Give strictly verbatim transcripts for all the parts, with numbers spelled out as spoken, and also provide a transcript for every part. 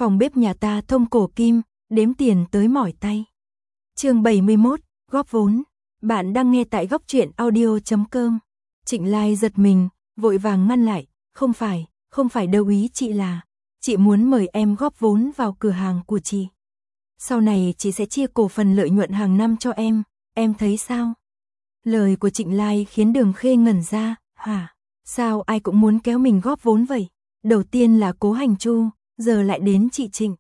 Phòng bếp nhà ta thông cổ kim, đếm tiền tới mỏi tay. Chương bảy mươi mốt, góp vốn. Bạn đang nghe tại góc truyện audio chấm com. Trịnh Lai giật mình, vội vàng ngăn lại, không phải, không phải đâu ý chị là, chị muốn mời em góp vốn vào cửa hàng của chị. Sau này chị sẽ chia cổ phần lợi nhuận hàng năm cho em, em thấy sao? Lời của Trịnh Lai khiến Đường Khê ngẩn ra, hả? Sao ai cũng muốn kéo mình góp vốn vậy? Đầu tiên là Cố Hành Chu, giờ lại đến chị Trịnh.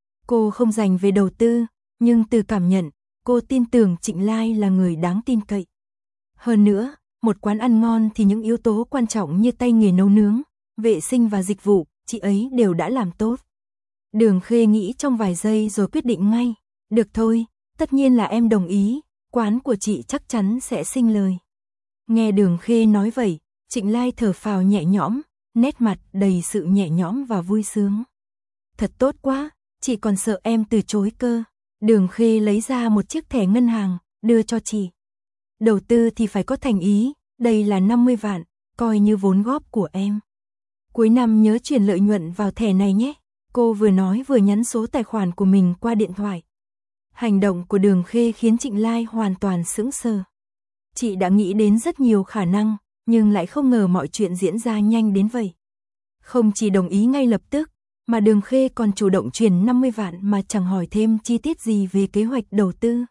Cô không dành về đầu tư, nhưng từ cảm nhận, cô tin tưởng Trịnh Lai là người đáng tin cậy. Hơn nữa, một quán ăn ngon thì những yếu tố quan trọng như tay nghề nấu nướng, vệ sinh và dịch vụ, chị ấy đều đã làm tốt. Đường Khê nghĩ trong vài giây rồi quyết định ngay, được thôi, tất nhiên là em đồng ý, quán của chị chắc chắn sẽ sinh lời. Nghe Đường Khê nói vậy, Trịnh Lai thở phào nhẹ nhõm, nét mặt đầy sự nhẹ nhõm và vui sướng. Thật tốt quá, chị còn sợ em từ chối cơ. Đường Khê lấy ra một chiếc thẻ ngân hàng, đưa cho chị. Đầu tư thì phải có thành ý, đây là năm mươi vạn, coi như vốn góp của em. Cuối năm nhớ chuyển lợi nhuận vào thẻ này nhé. Cô vừa nói vừa nhắn số tài khoản của mình qua điện thoại. Hành động của Đường Khê khiến Trịnh Lai hoàn toàn sững sờ. Chị đã nghĩ đến rất nhiều khả năng, nhưng lại không ngờ mọi chuyện diễn ra nhanh đến vậy. Không chỉ đồng ý ngay lập tức, mà Đường Khê còn chủ động chuyển năm mươi vạn mà chẳng hỏi thêm chi tiết gì về kế hoạch đầu tư.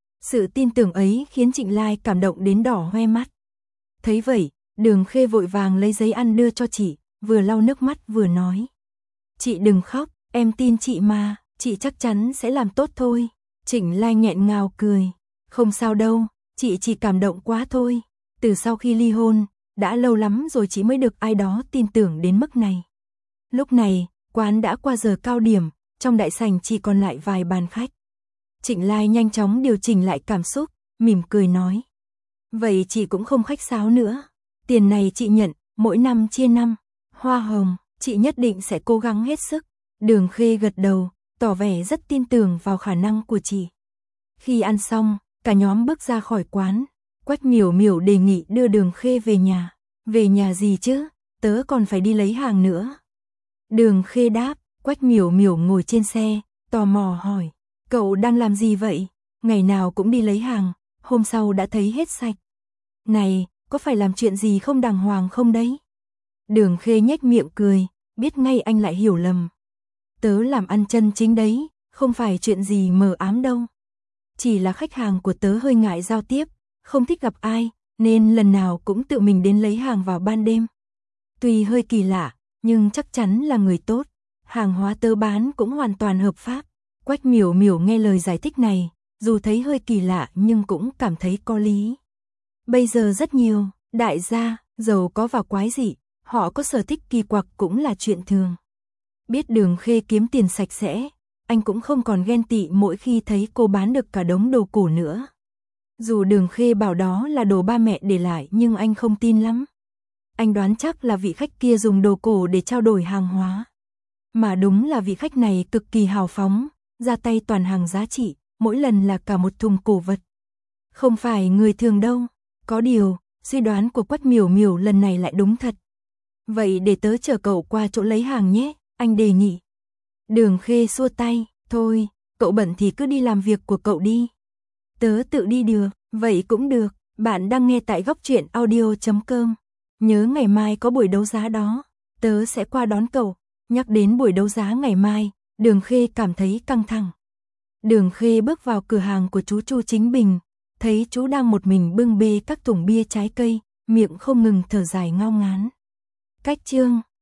Sự tin tưởng ấy khiến Trịnh Lai cảm động đến đỏ hoe mắt. Thấy vậy, Đường Khê vội vàng lấy giấy ăn đưa cho chị, vừa lau nước mắt vừa nói. Chị đừng khóc, em tin chị mà, chị chắc chắn sẽ làm tốt thôi. Trịnh Lai nghẹn ngào cười. Không sao đâu, chị chỉ cảm động quá thôi. Từ sau khi ly hôn, đã lâu lắm rồi chị mới được ai đó tin tưởng đến mức này. Lúc này, quán đã qua giờ cao điểm, trong đại sảnh chỉ còn lại vài bàn khách. Trịnh Lai nhanh chóng điều chỉnh lại cảm xúc, mỉm cười nói. Vậy chị cũng không khách sáo nữa. Tiền này chị nhận, mỗi năm chia năm. Hoa hồng, chị nhất định sẽ cố gắng hết sức. Đường Khê gật đầu, tỏ vẻ rất tin tưởng vào khả năng của chị. Khi ăn xong, cả nhóm bước ra khỏi quán. Quách Miểu Miểu đề nghị đưa Đường Khê về nhà. Về nhà gì chứ, tớ còn phải đi lấy hàng nữa. Đường Khê đáp, Quách Miểu Miểu ngồi trên xe, tò mò hỏi. Cậu đang làm gì vậy? Ngày nào cũng đi lấy hàng, hôm sau đã thấy hết sạch. Này, có phải làm chuyện gì không đàng hoàng không đấy? Đường Khê nhếch miệng cười, biết ngay anh lại hiểu lầm. Tớ làm ăn chân chính đấy, không phải chuyện gì mờ ám đâu. Chỉ là khách hàng của tớ hơi ngại giao tiếp, không thích gặp ai, nên lần nào cũng tự mình đến lấy hàng vào ban đêm. Tuy hơi kỳ lạ, nhưng chắc chắn là người tốt. Hàng hóa tớ bán cũng hoàn toàn hợp pháp. Quách Miểu Miểu nghe lời giải thích này, dù thấy hơi kỳ lạ nhưng cũng cảm thấy có lý. Bây giờ rất nhiều, đại gia, giàu có và quái dị, họ có sở thích kỳ quặc cũng là chuyện thường. Biết Đường Khê kiếm tiền sạch sẽ, anh cũng không còn ghen tị mỗi khi thấy cô bán được cả đống đồ cổ nữa. Dù Đường Khê bảo đó là đồ ba mẹ để lại nhưng anh không tin lắm. Anh đoán chắc là vị khách kia dùng đồ cổ để trao đổi hàng hóa. Mà đúng là vị khách này cực kỳ hào phóng, ra tay toàn hàng giá trị, mỗi lần là cả một thùng cổ vật. Không phải người thường đâu, có điều, suy đoán của Quách Miểu Miểu lần này lại đúng thật. Vậy để tớ chở cậu qua chỗ lấy hàng nhé, anh đề nghị. Đường Khê xua tay, thôi, cậu bận thì cứ đi làm việc của cậu đi. Tớ tự đi được, vậy cũng được, bạn đang nghe tại góc truyện audio chấm com. Nhớ ngày mai có buổi đấu giá đó, tớ sẽ qua đón cậu. Nhắc đến buổi đấu giá ngày mai, Đường Khê cảm thấy căng thẳng. Đường Khê bước vào cửa hàng của chú Chu Chính Bình, thấy chú đang một mình bưng bê các thùng bia trái cây, miệng không ngừng thở dài ngao ngán. Cách chương